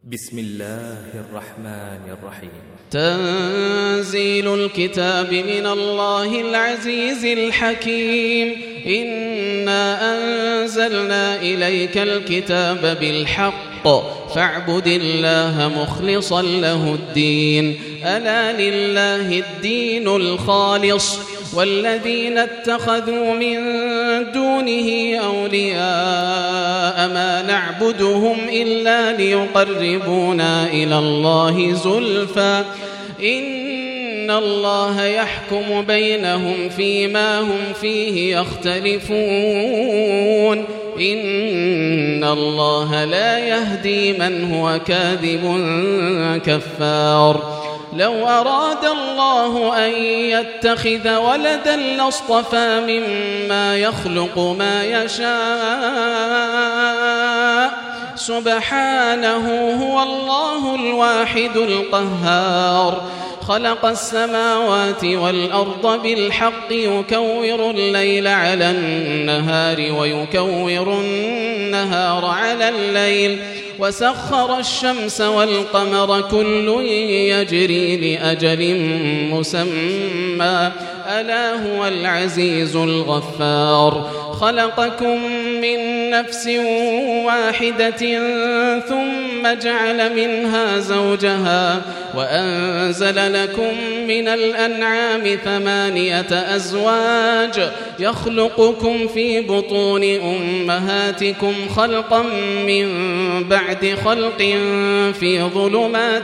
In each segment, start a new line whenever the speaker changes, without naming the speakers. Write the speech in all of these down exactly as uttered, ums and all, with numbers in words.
بسم الله الرحمن الرحيم.
تنزيل الكتاب من الله العزيز الحكيم. إنا أنزلنا إليك الكتاب بالحق فاعبد الله مخلصا له الدين. ألا لله الدين الخالص والذين اتخذوا من دونه أولياء ما نعبدهم إلا ليقربونا إلى الله زلفى إن الله يحكم بينهم فيما هم فيه يختلفون. إن الله لا يهدي من هو كاذب كفار. لو أراد الله أن يتخذ ولدا لاصطفى مما يخلق ما يشاء سبحانه هو الله الواحد القهار. خلق السماوات والأرض بالحق يكور الليل على النهار ويكور النهار على الليل وسخر الشمس والقمر كل يجري لأجل مسمى ألا هو العزيز الغفار. خلقكم من نفس واحدة ثم جعل منها زوجها وأنزل لكم من الأنعام ثمانية أزواج يخلقكم في بطون أمهاتكم خلقا من بعد خلق في ظلمات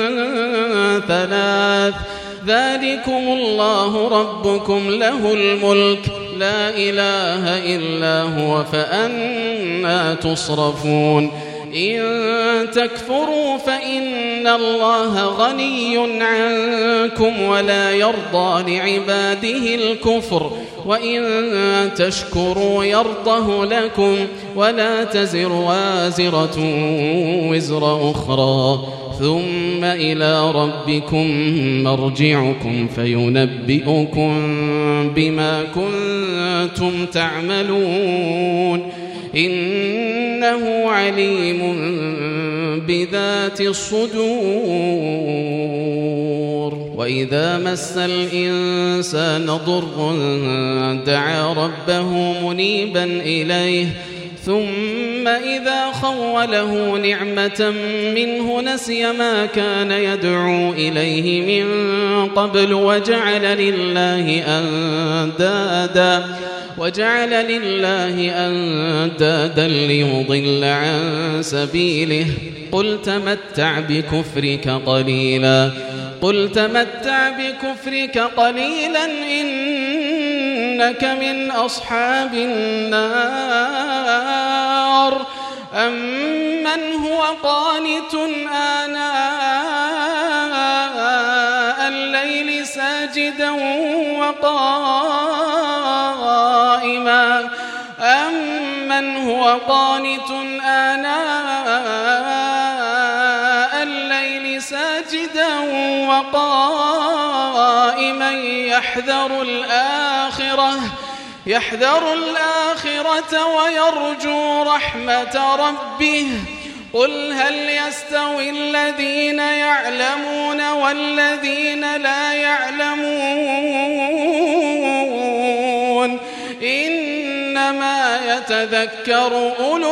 ثلاث ذلكم الله ربكم له الملك لا إله إلا هو فأنى تصرفون. إن تكفروا فإن الله غني عنكم ولا يرضى لعباده الكفر وإن تشكروا يرضه لكم ولا تزر وازرة وزر أخرى ثم إلى ربكم مرجعكم فينبئكم بما كنتم تعملون إنه عليم بذات الصدور. وإذا مس الإنسان ضر دعا ربه منيبا إليه ثم إذا خوله نعمة منه نسي ما كان يدعو إليه من قبل وجعل لله أندادا وجعل لله أندادا ليضل عن سبيله. قل تمتع بكفرك قليلا قل تمتع بكفرك قليلا إنك من أصحاب النار. أمن هو قانت آناء الليل ساجدا وقائما أمن هو قانت آناء الليل ساجدا وقائما يحذر الآخرة يحذر الآخرة ويرجو رحمة ربه. قل هل يستوي الذين يعلمون والذين لا يعلمون إنما يتذكر أولو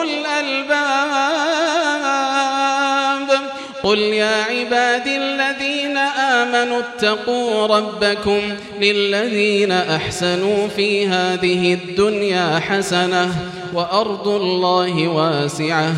الألباب. قل يا عبادي الذين آمنوا اتقوا ربكم للذين أحسنوا في هذه الدنيا حسنة وأرض الله واسعة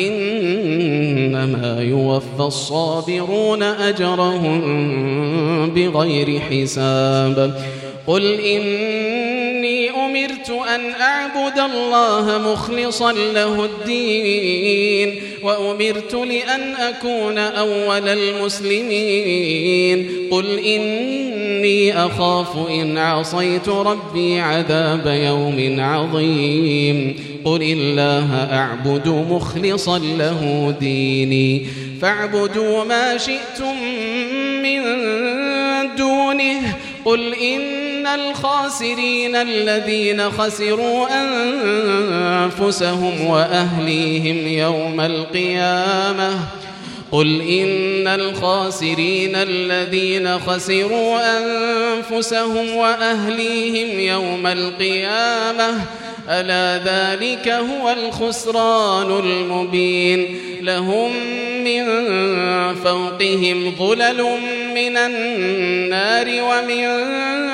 إنما يوفى الصابرون أجرهم بغير حساب. قل إني أمرت أن أعبد الله مخلصا له الدين وأمرت لأن أكون أول المسلمين. قل إني أخاف إن عصيت ربي عذاب يوم عظيم. قل الله أعبد مخلصا له ديني فاعبدوا ما شئتم من دونه. قل إن الخاسرين الذين خسروا أنفسهم وأهليهم يوم القيامة قل إن الخاسرين الذين خسروا أنفسهم وأهليهم يوم القيامة ألا ذلك هو الخسران المبين لهم من فوقهم ظلل من النار ومن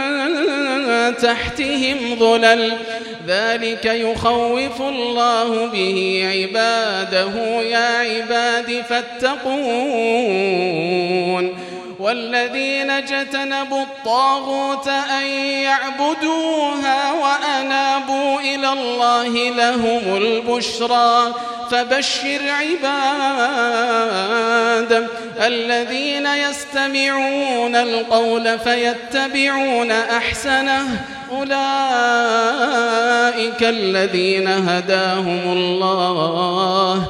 تحتهم ظلل ذلك يخوف الله به عباده يا عباد فاتقون والذين اجتنبوا الطاغوت أن يعبدوها وأنابوا إلى الله لهم البشرى فبشر عباد الذين يستمعون القول فيتبعون أحسنه أولئك الذين هداهم الله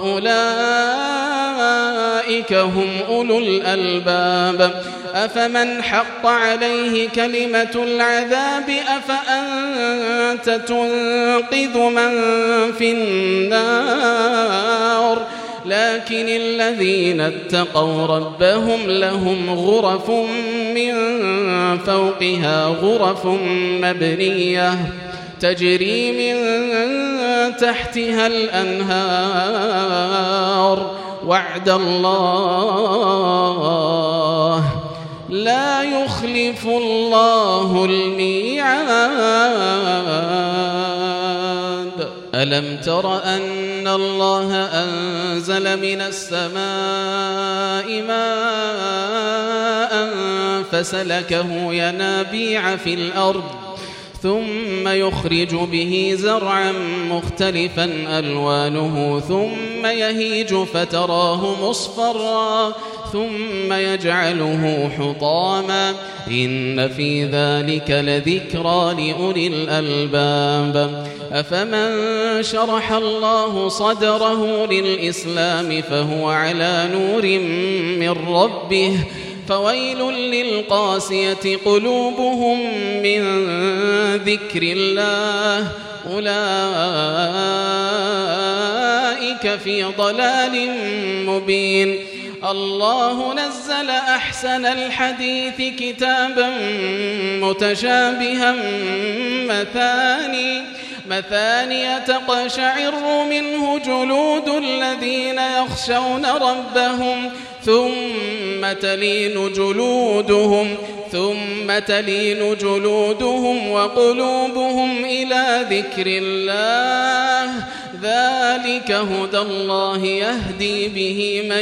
وأولئك هم أولو الألباب أفمن حق عليه كلمة العذاب أفأنت تنقذ من في النار لكن الذين اتقوا ربهم لهم غرف من فوقها غرف مبنية تجري من تحتها الأنهار وعد الله لا يخلف الله الميعاد ألم تر أن الله أنزل من السماء ماء فسلكه ينابيع في الأرض ثم يخرج به زرعا مختلفا ألوانه ثم يهيج فتراه مصفرا ثم يجعله حطاما إن في ذلك لذكرى لأولي الألباب أفمن شرح الله صدره للإسلام فهو على نور من ربه فويل للقاسية قلوبهم من ذكر الله أولئك في ضلال مبين الله نزل أحسن الحديث كتابا متشابها مثاني مثانية تقشعر منه جلود الذين يخشون ربهم ثم تلين جلودهم ثم تلين جلودهم وقلوبهم إلى ذكر الله ذلك هدى الله يهدي به من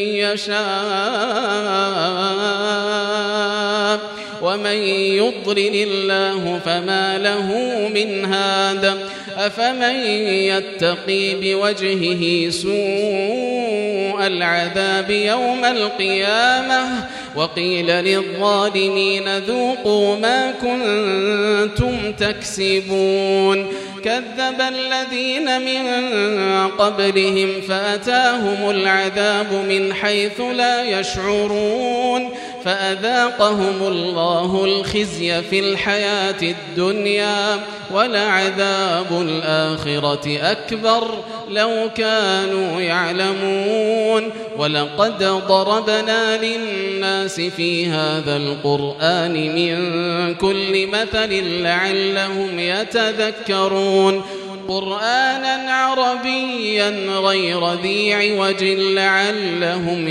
يشاء ومن يضلل الله فما له من هاد أفمن يتقي بوجهه سوء العذاب يوم القيامة وقيل للظالمين ذوقوا ما كنتم تكسبون كذب الذين من قبلهم فأتاهم العذاب من حيث لا يشعرون فأذاقهم الله الخزي في الحياة الدنيا ولعذاب الآخرة أكبر لو كانوا يعلمون ولقد ضربنا للناس في هذا القرآن من كل مثل لعلهم يتذكرون قرآنا عربيا غير ذي عوج لعلهم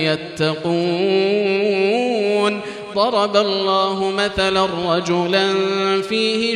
يتقون ضرب الله مثلا رجلا فيه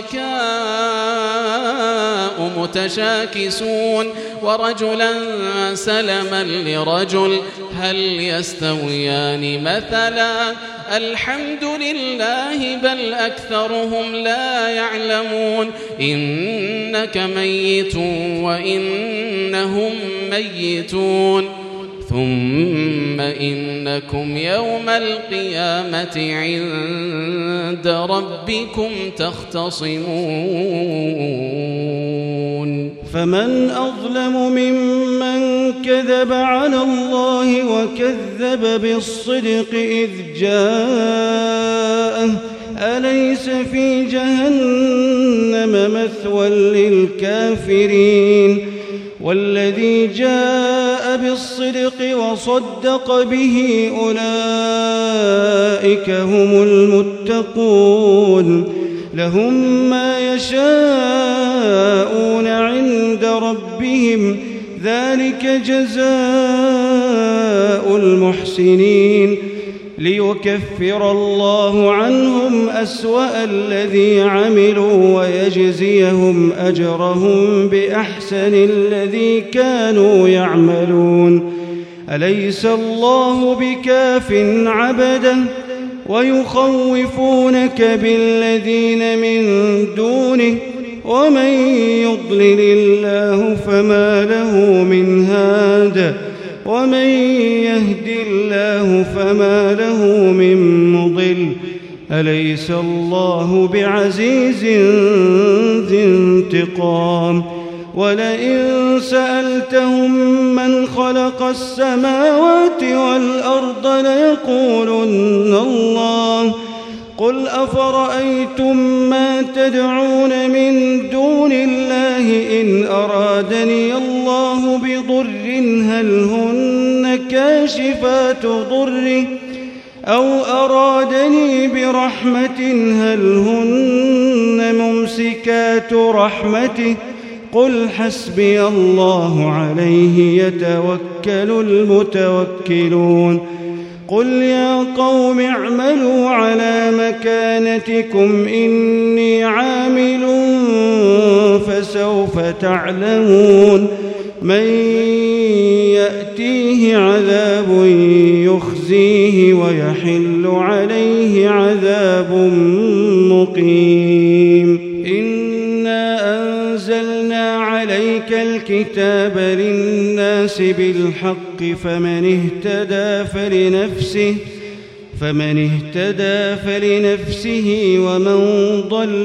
شركاء متشاكسون ورجلا سلما لرجل هل يستويان مثلا الحمد لله بل أكثرهم لا يعلمون إنك ميت وإنهم ميتون ثم إنكم يوم القيامة عند ربكم تختصمون
فمن أظلم ممن كذب على الله وكذب بالصدق إذ جاءه أليس في جهنم مثوى للكافرين والذي جاء جاء بالصدق وصدق به أولئك هم المتقون لهم ما يشاءون عند ربهم ذلك جزاء المحسنين ليكفر الله عنهم أسوأ الذي عملوا ويجزيهم أجرهم بأحسن الذي كانوا يعملون أليس الله بكاف عبده ويخوفونك بالذين من دونه ومن يضلل الله فما له من هاد ومن يهد الله فما له من مضل أليس الله بعزيز ذي انتقام ولئن سألتهم من خلق السماوات والأرض ليقولن الله قل أفرأيتم ما تدعون من دون الله إن أرادني الله بضر هل هن كاشفات ضره أو أرادني برحمة هل هن ممسكات رحمته قل حسبي الله عليه يتوكل المتوكلون قل يا قوم اعملوا على مكانتكم إني عامل فسوف تعلمون من يأتيه عذاب يخزيه ويحل عليه عذاب مقيم إنا أنزلنا عليك الكتاب للناس بالحق فمن اهتدى فلنفسه فمن اهتدى فلنفسه ومن ضل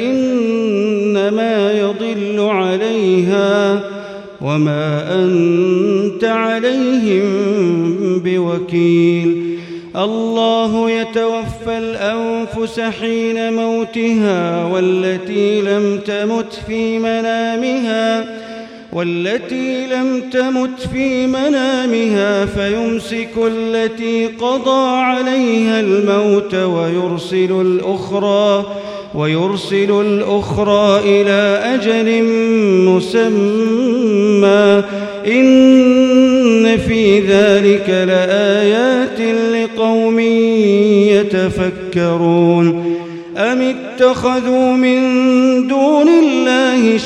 فإنما يضل عليها وما أنت عليهم بوكيل الله يتوفى الأنفس حين موتها والتي لم تمت في منامها والتي لم تمت في منامها فيمسك التي قضى عليها الموت ويرسل الأخرى ويرسل الأخرى إلى أجل مسمى إن في ذلك لآيات لقوم يتفكرون أم اتخذوا من دون الله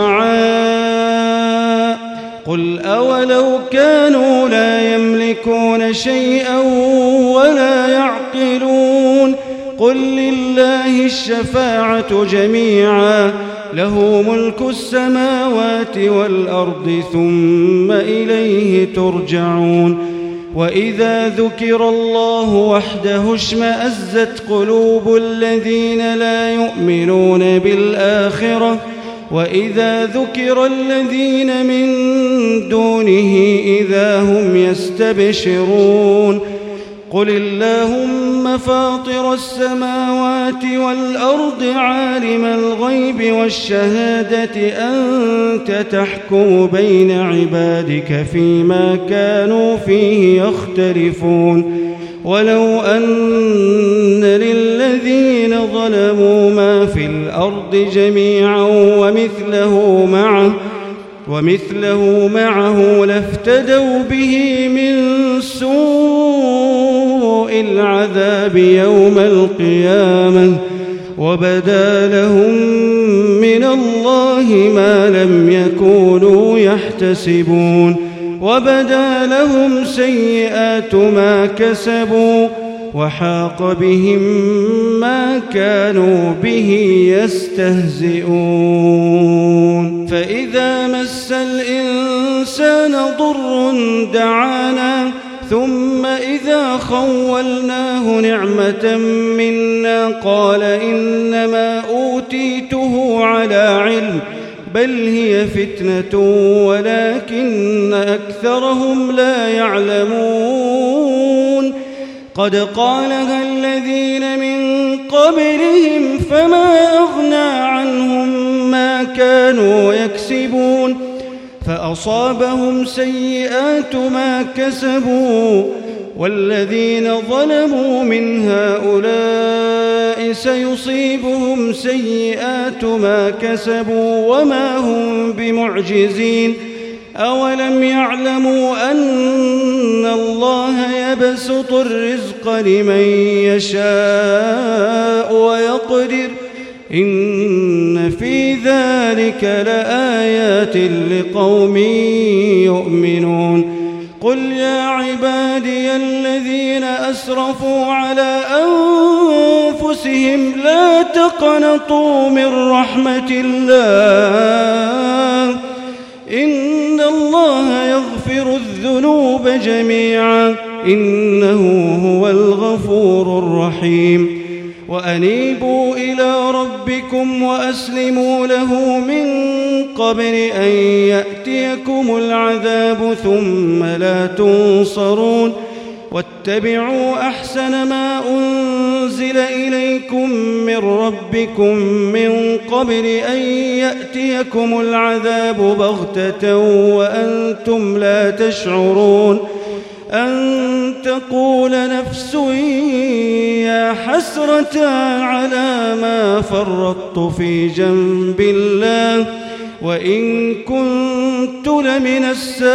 شفعاء قل أولو كانوا لا يملكون شيئا ولا يعقلون قل لله الشفاعة جميعا له ملك السماوات والأرض ثم إليه ترجعون وإذا ذكر الله وحده اشمأزت قلوب الذين لا يؤمنون بالآخرة وإذا ذكر الذين من دونه إذا هم يستبشرون قل اللهم فاطر السماوات والأرض عالم الغيب والشهادة أنت تحكم بين عبادك فيما كانوا فيه يختلفون ولو أن للذين ظلموا ما في الأرض جميعا ومثله معه ومثله معه لافتدوا به من سوء العذاب يوم القيامة وبدا لهم من الله ما لم يكونوا يحتسبون وبدا لهم سيئات ما كسبوا وحاق بهم ما كانوا به يستهزئون فإذا مس الإنسان ضر دعانا ثم إذا خولناه نعمة منا قال إنما أوتيته على علم بل هي فتنة ولكن أكثرهم لا يعلمون قد قالها الذين من قبلهم فما أغنى عنهم ما كانوا يكسبون فأصابهم سيئات ما كسبوا والذين ظلموا من هؤلاء سيصيبهم سيئات ما كسبوا وما هم بمعجزين أولم يعلموا أن الله يبسط الرزق لمن يشاء ويقدر إن في ذلك لآيات لقوم يؤمنون قل يا عبادي الذين أسرفوا على أنفسهم لا تقنطوا من رحمة الله إن الله يغفر الذنوب جميعا إنه هو الغفور الرحيم وأنيبوا إلى ربكم وأسلموا له من قبل أن يأتيكم العذاب ثم لا تنصرون واتبعوا أحسن ما أنزل إليكم من ربكم من قبل أن يأتيكم العذاب بغتة وأنتم لا تشعرون أن تقول نفس يا حسرة على ما فرطت في جنب الله وإن كنت لمن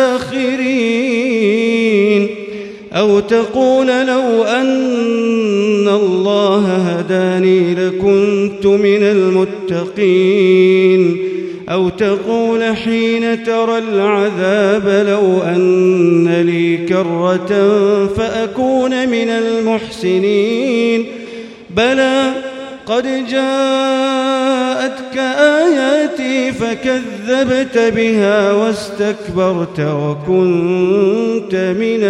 الساخرين أو تقول لو أن الله هداني لكنت من المتقين أو تقول حين ترى العذاب لو أن لي كرة فأكون من المحسنين بلى قد جاءتك آياتي فكذبت بها واستكبرت وكنت من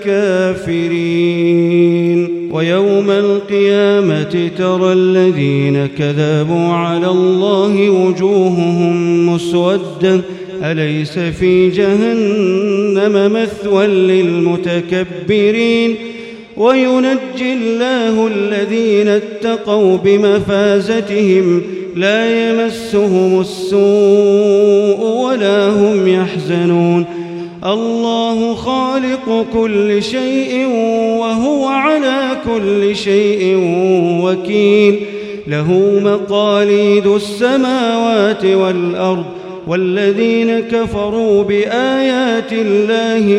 الكافرين ويوم القيامة ترى الذين كذبوا على الله وجوههم مسودة أليس في جهنم مثوى للمتكبرين وينجي الله الذين اتقوا بمفازتهم لا يمسهم السوء ولا هم يحزنون الله خالق كل شيء وهو على كل شيء وكيل له مقاليد السماوات والأرض والذين كفروا بآيات الله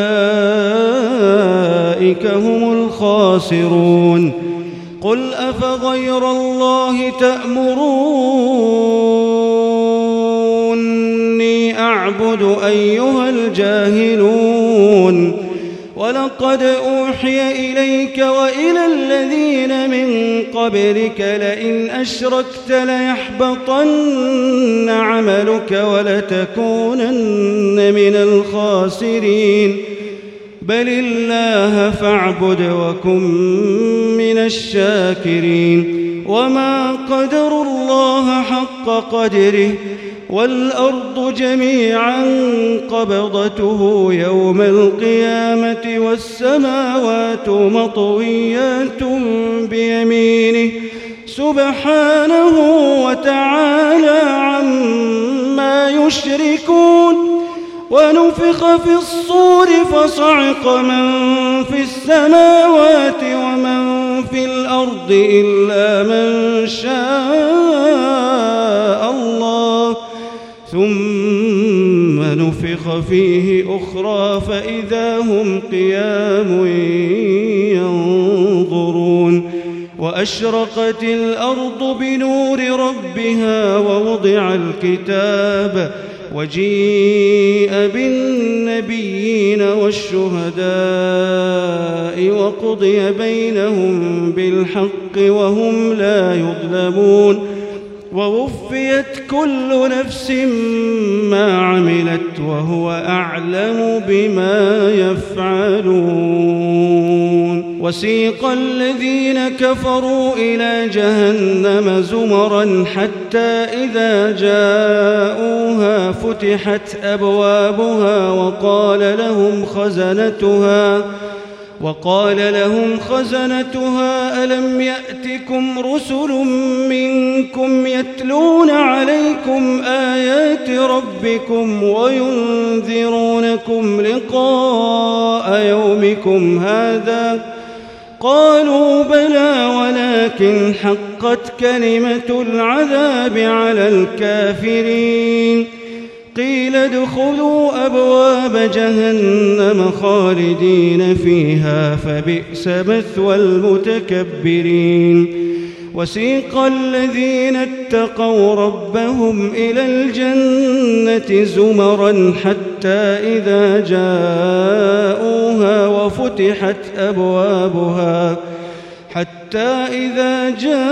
أولئك هم الخاسرون قل أفغير الله تأمروني أعبد أيها الجاهلون ولقد أوحي إليك وإلى الذين من قبلك لئن أشركت ليحبطن عملك ولتكونن من الخاسرين بل الله فاعبد وكن من الشاكرين وما قدروا الله حق قدره والأرض جميعا قبضته يوم القيامة والسماوات مطويات بيمينه سبحانه وتعالى عما يشركون ونفخ في الصور فصعق من في السماوات ومن في الأرض إلا من شاء الله ثم نفخ فيه أخرى فإذا هم قيام ينظرون وأشرقت الأرض بنور ربها ووضع الكتاب وجيء بالنبيين والشهداء وقضي بينهم بالحق وهم لا يظلمون ووفيت كل نفس ما عملت وهو أعلم بما يفعلون وسيق الذين كفروا إلى جهنم زمرا حتى إذا جاءوها فتحت أبوابها وقال لهم خزنتها وقال لهم خزنتها ألم يأتكم رسل منكم يتلون عليكم آيات ربكم وينذرونكم لقاء يومكم هذا؟ قالوا بلى ولكن حقت كلمة العذاب على الكافرين. قيل ادخلوا أبواب جهنم خالدين فيها فبئس مثوى المتكبرين. وسيق الذين اتقوا ربهم إلى الجنة زمرا حتى إذا جاءوها وفتحت أبوابها حتى إذا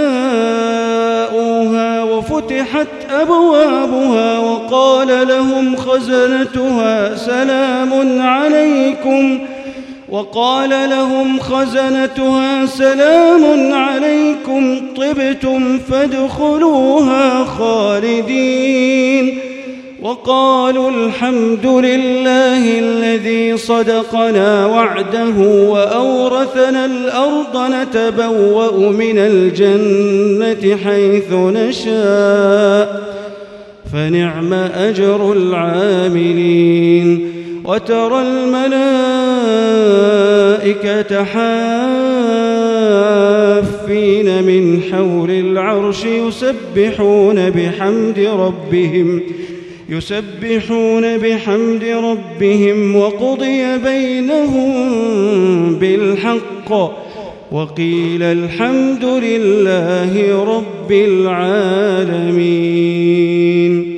جاءوها وفتحت أبوابها وقال لهم خزنتها سلام عليكم وقال لهم خزنتها سلام عليكم طبتم فادخلوها خالدين. وقالوا الحمد لله الذي صدقنا وعده وأورثنا الأرض نتبوأ من الجنة حيث نشاء فنعم أجر العاملين. وترى الملائكة حافين من حول العرش يسبحون بحمد ربهم يسبحون بحمد ربهم وقضي بينهم بالحق وقيل الحمد لله رب العالمين.